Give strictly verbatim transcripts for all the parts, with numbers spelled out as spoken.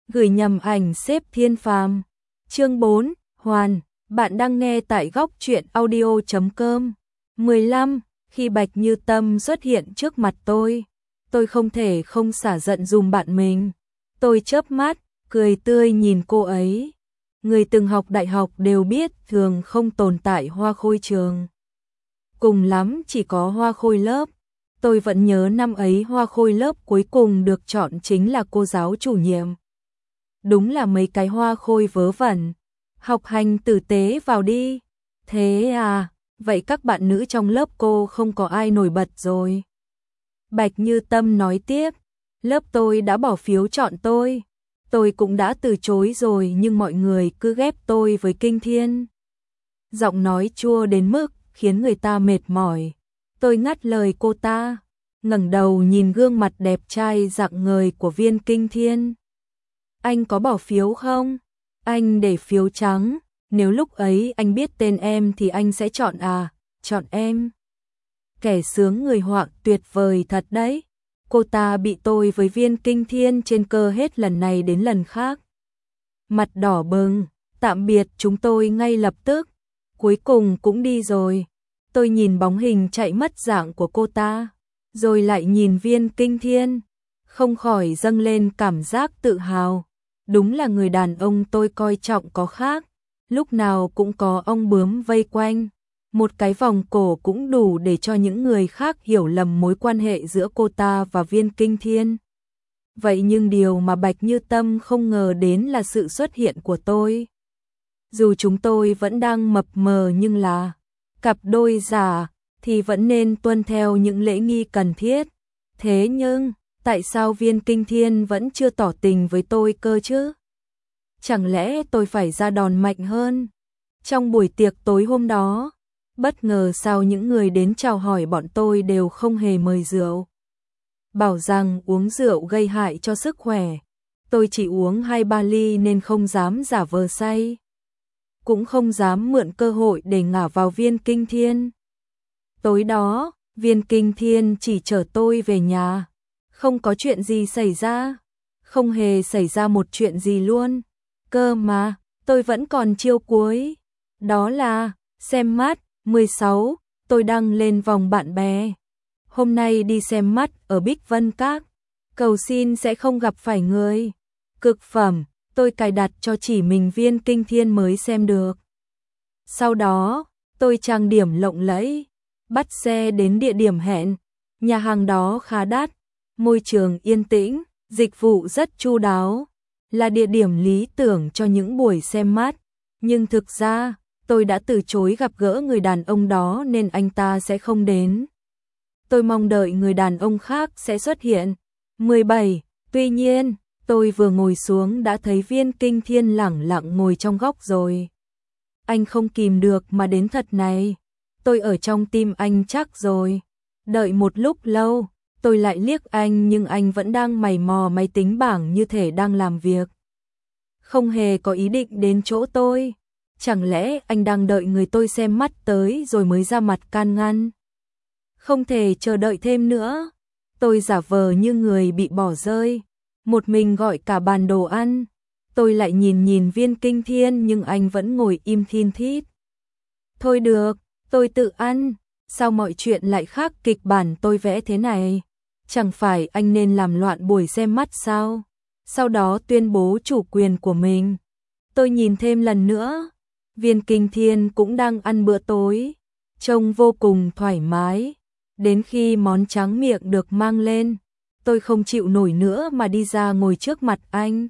Gửi nhầm ảnh xếp Thiên Phàm. Chương bốn, Hoàn, bạn đang nghe tại góc truyện audio chấm com. mười lăm, khi Bạch Như Tâm xuất hiện trước mặt tôi, tôi không thể không xả giận dùm bạn mình. Tôi chớp mắt, cười tươi nhìn cô ấy. Người từng học đại học đều biết thường không tồn tại hoa khôi trường. Cùng lắm chỉ có hoa khôi lớp. Tôi vẫn nhớ năm ấy hoa khôi lớp cuối cùng được chọn chính là cô giáo chủ nhiệm. Đúng là mấy cái hoa khôi vớ vẩn. Học hành tử tế vào đi. Thế à, vậy các bạn nữ trong lớp cô không có ai nổi bật rồi. Bạch Như Tâm nói tiếp, lớp tôi đã bỏ phiếu chọn tôi. Tôi cũng đã từ chối rồi nhưng mọi người cứ ghép tôi với Kinh Thiên. Giọng nói chua đến mức khiến người ta mệt mỏi. Tôi ngắt lời cô ta, ngẩng đầu nhìn gương mặt đẹp trai rạng ngời của Viên Kinh Thiên. Anh có bỏ phiếu không? Anh để phiếu trắng, nếu lúc ấy anh biết tên em thì anh sẽ chọn à, chọn em. Kẻ sướng người họa tuyệt vời thật đấy. Cô ta bị tôi với Viên Kinh Thiên trên cơ hết lần này đến lần khác. Mặt đỏ bừng, tạm biệt chúng tôi ngay lập tức. Cuối cùng cũng đi rồi. Tôi nhìn bóng hình chạy mất dạng của cô ta, rồi lại nhìn Viên Kinh Thiên, không khỏi dâng lên cảm giác tự hào. Đúng là người đàn ông tôi coi trọng có khác, lúc nào cũng có ong bướm vây quanh. Một cái vòng cổ cũng đủ để cho những người khác hiểu lầm mối quan hệ giữa cô ta và Viên Kinh Thiên. Vậy nhưng điều mà Bạch Như Tâm không ngờ đến là sự xuất hiện của tôi. Dù chúng tôi vẫn đang mập mờ nhưng là cặp đôi giả thì vẫn nên tuân theo những lễ nghi cần thiết. Thế nhưng, tại sao Viên Kinh Thiên vẫn chưa tỏ tình với tôi cơ chứ? Chẳng lẽ tôi phải ra đòn mạnh hơn? Trong buổi tiệc tối hôm đó, bất ngờ sao những người đến chào hỏi bọn tôi đều không hề mời rượu. Bảo rằng uống rượu gây hại cho sức khỏe. Tôi chỉ uống hai ba ly nên không dám giả vờ say. Cũng không dám mượn cơ hội để ngả vào Viên Kinh Thiên. Tối đó, Viên Kinh Thiên chỉ chở tôi về nhà. Không có chuyện gì xảy ra. Không hề xảy ra một chuyện gì luôn. Cơ mà, tôi vẫn còn chiêu cuối. Đó là, xem mắt, mười sáu, tôi đăng lên vòng bạn bè. Hôm nay đi xem mắt ở Bích Vân Các. Cầu xin sẽ không gặp phải người. Cực phẩm, tôi cài đặt cho chỉ mình Viên Kinh Thiên mới xem được. Sau đó, tôi trang điểm lộng lẫy, bắt xe đến địa điểm hẹn. Nhà hàng đó khá đắt, môi trường yên tĩnh, dịch vụ rất chu đáo, là địa điểm lý tưởng cho những buổi xem mắt. Nhưng thực ra, tôi đã từ chối gặp gỡ người đàn ông đó nên anh ta sẽ không đến. Tôi mong đợi người đàn ông khác sẽ xuất hiện. mười bảy, tuy nhiên, tôi vừa ngồi xuống đã thấy Viên Kinh Thiên lẳng lặng ngồi trong góc rồi. Anh không kìm được mà đến thật này. Tôi ở trong tim anh chắc rồi. Đợi một lúc lâu, tôi lại liếc anh nhưng anh vẫn đang mày mò máy tính bảng như thể đang làm việc. Không hề có ý định đến chỗ tôi. Chẳng lẽ anh đang đợi người tôi xem mắt tới rồi mới ra mặt can ngăn? Không thể chờ đợi thêm nữa. Tôi giả vờ như người bị bỏ rơi. Một mình gọi cả bàn đồ ăn. Tôi lại nhìn nhìn Viên Kinh Thiên nhưng anh vẫn ngồi im thin thít. Thôi được, tôi tự ăn. Sao mọi chuyện lại khác kịch bản tôi vẽ thế này? Chẳng phải anh nên làm loạn buổi xem mắt sao? Sau đó tuyên bố chủ quyền của mình. Tôi nhìn thêm lần nữa. Viên Kinh Thiên cũng đang ăn bữa tối. Trông vô cùng thoải mái. Đến khi món tráng miệng được mang lên, tôi không chịu nổi nữa mà đi ra ngồi trước mặt anh.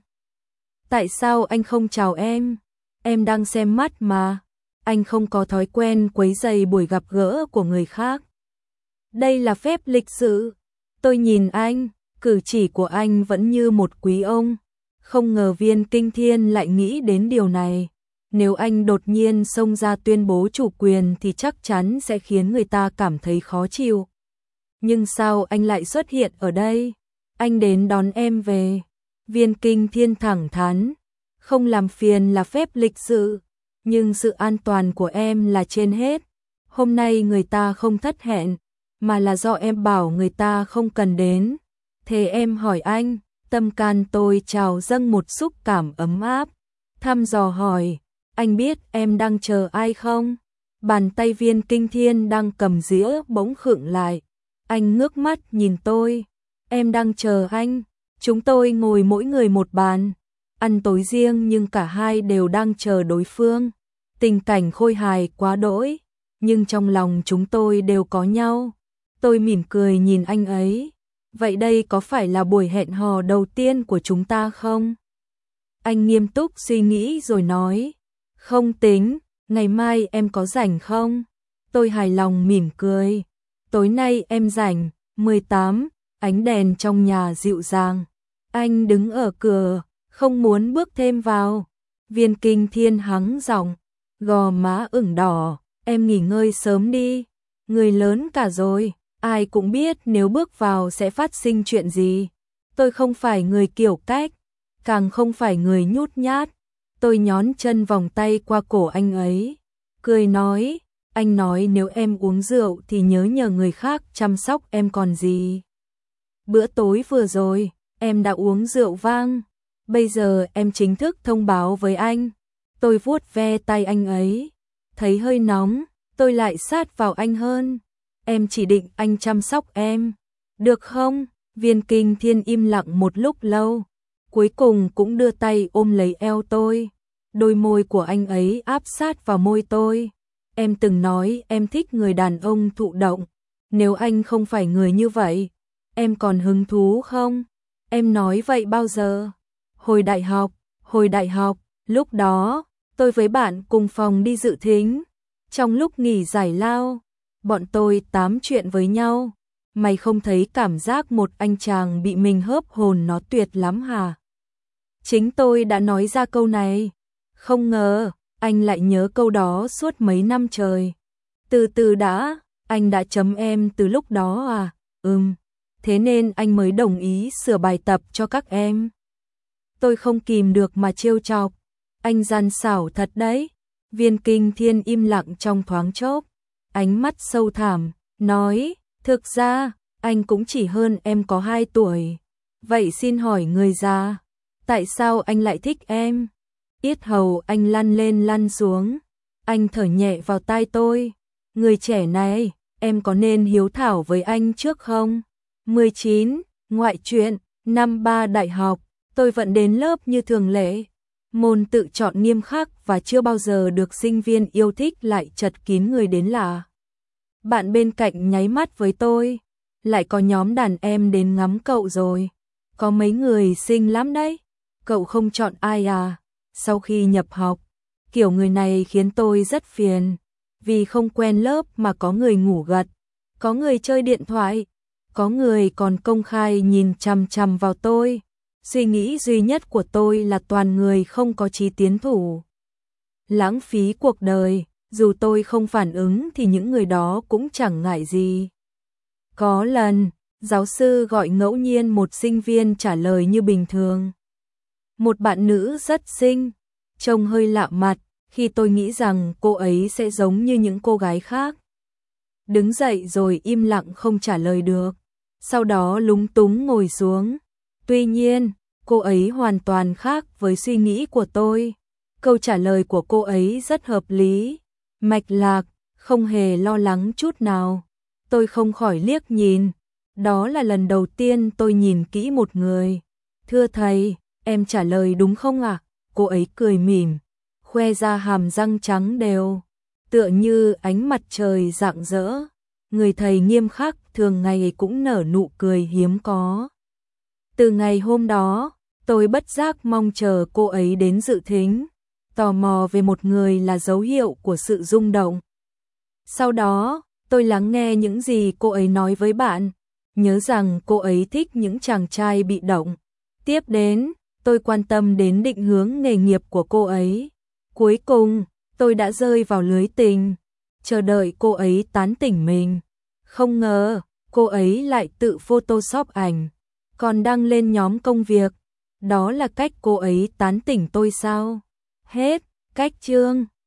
Tại sao anh không chào em? Em đang xem mắt mà. Anh không có thói quen quấy rầy buổi gặp gỡ của người khác. Đây là phép lịch sự. Tôi nhìn anh, cử chỉ của anh vẫn như một quý ông. Không ngờ Viên Kinh Thiên lại nghĩ đến điều này. Nếu anh đột nhiên xông ra tuyên bố chủ quyền thì chắc chắn sẽ khiến người ta cảm thấy khó chịu. Nhưng sao anh lại xuất hiện ở đây? Anh đến đón em về. Viên Kinh Thiên thẳng thắn. Không làm phiền là phép lịch sự. Nhưng sự an toàn của em là trên hết. Hôm nay người ta không thất hẹn, mà là do em bảo người ta không cần đến. Thế em hỏi anh, Tâm can tôi trào dâng một xúc cảm ấm áp, thăm dò hỏi, anh biết em đang chờ ai không? Bàn tay Viên Kinh Thiên đang cầm dĩa bỗng khựng lại, anh ngước mắt nhìn tôi, em đang chờ anh, chúng tôi ngồi mỗi người một bàn, ăn tối riêng nhưng cả hai đều đang chờ đối phương, tình cảnh khôi hài quá đỗi, nhưng trong lòng chúng tôi đều có nhau. Tôi mỉm cười nhìn anh ấy, vậy đây có phải là buổi hẹn hò đầu tiên của chúng ta không? Anh nghiêm túc suy nghĩ rồi nói, không tính, ngày mai em có rảnh không? Tôi hài lòng mỉm cười, tối nay em rảnh. Mười tám, ánh đèn trong nhà dịu dàng, anh đứng ở cửa, không muốn bước thêm vào. Viên Kinh Thiên hắng giọng, gò má ửng đỏ, em nghỉ ngơi sớm đi, người lớn cả rồi, ai cũng biết nếu bước vào sẽ phát sinh chuyện gì. Tôi không phải người kiểu cách, càng không phải người nhút nhát. Tôi nhón chân vòng tay qua cổ anh ấy, cười nói, anh nói nếu em uống rượu thì nhớ nhờ người khác chăm sóc em còn gì. Bữa tối vừa rồi, em đã uống rượu vang, bây giờ em chính thức thông báo với anh. Tôi vuốt ve tay anh ấy, thấy hơi nóng, tôi lại sát vào anh hơn. Em chỉ định anh chăm sóc em, được không? Viên Kinh Thiên im lặng một lúc lâu, cuối cùng cũng đưa tay ôm lấy eo tôi. Đôi môi của anh ấy áp sát vào môi tôi. Em từng nói em thích người đàn ông thụ động, nếu anh không phải người như vậy, em còn hứng thú không? Em nói vậy bao giờ? Hồi đại học, hồi đại học, lúc đó, tôi với bạn cùng phòng đi dự thính. Trong lúc nghỉ giải lao, bọn tôi tám chuyện với nhau. Mày không thấy cảm giác một anh chàng bị mình hớp hồn nó tuyệt lắm hả? Chính tôi đã nói ra câu này. Không ngờ, anh lại nhớ câu đó suốt mấy năm trời. Từ từ đã, anh đã chấm em từ lúc đó à? Ừm, thế nên anh mới đồng ý sửa bài tập cho các em. Tôi không kìm được mà trêu chọc. Anh gian xảo thật đấy. Viên Kinh Thiên im lặng trong thoáng chốc, ánh mắt sâu thẳm, nói, thực ra, anh cũng chỉ hơn em có hai tuổi. Vậy xin hỏi người già, tại sao anh lại thích em? Yết hầu anh lăn lên lăn xuống, anh thở nhẹ vào tai tôi. Người trẻ này, em có nên hiếu thảo với anh trước không? mười chín, ngoại truyện, năm ba đại học, tôi vẫn đến lớp như thường lệ. Môn tự chọn nghiêm khắc và chưa bao giờ được sinh viên yêu thích lại chật kín người đến lạ. Bạn bên cạnh nháy mắt với tôi, lại có nhóm đàn em đến ngắm cậu rồi. Có mấy người xinh lắm đấy, cậu không chọn ai à? Sau khi nhập học, kiểu người này khiến tôi rất phiền, vì không quen lớp mà có người ngủ gật, có người chơi điện thoại, có người còn công khai nhìn chằm chằm vào tôi. Suy nghĩ duy nhất của tôi là toàn người không có chí tiến thủ. Lãng phí cuộc đời, dù tôi không phản ứng thì những người đó cũng chẳng ngại gì. Có lần, giáo sư gọi ngẫu nhiên một sinh viên trả lời như bình thường. Một bạn nữ rất xinh, trông hơi lạ mặt, khi tôi nghĩ rằng cô ấy sẽ giống như những cô gái khác. Đứng dậy rồi im lặng không trả lời được, sau đó lúng túng ngồi xuống. Tuy nhiên, cô ấy hoàn toàn khác với suy nghĩ của tôi. Câu trả lời của cô ấy rất hợp lý, mạch lạc, không hề lo lắng chút nào. Tôi không khỏi liếc nhìn. Đó là lần đầu tiên tôi nhìn kỹ một người. Thưa thầy, em trả lời đúng không ạ? À? Cô ấy cười mỉm, khoe ra hàm răng trắng đều, tựa như ánh mặt trời rạng rỡ. Người thầy nghiêm khắc thường ngày cũng nở nụ cười hiếm có. Từ ngày hôm đó, tôi bất giác mong chờ cô ấy đến dự thính. Tò mò về một người là dấu hiệu của sự rung động. Sau đó, tôi lắng nghe những gì cô ấy nói với bạn, nhớ rằng cô ấy thích những chàng trai bị động. Tiếp đến, tôi quan tâm đến định hướng nghề nghiệp của cô ấy. Cuối cùng, tôi đã rơi vào lưới tình, chờ đợi cô ấy tán tỉnh mình. Không ngờ, cô ấy lại tự photoshop ảnh, còn đăng lên nhóm công việc. Đó là cách cô ấy tán tỉnh tôi sao? Hết, cách chương.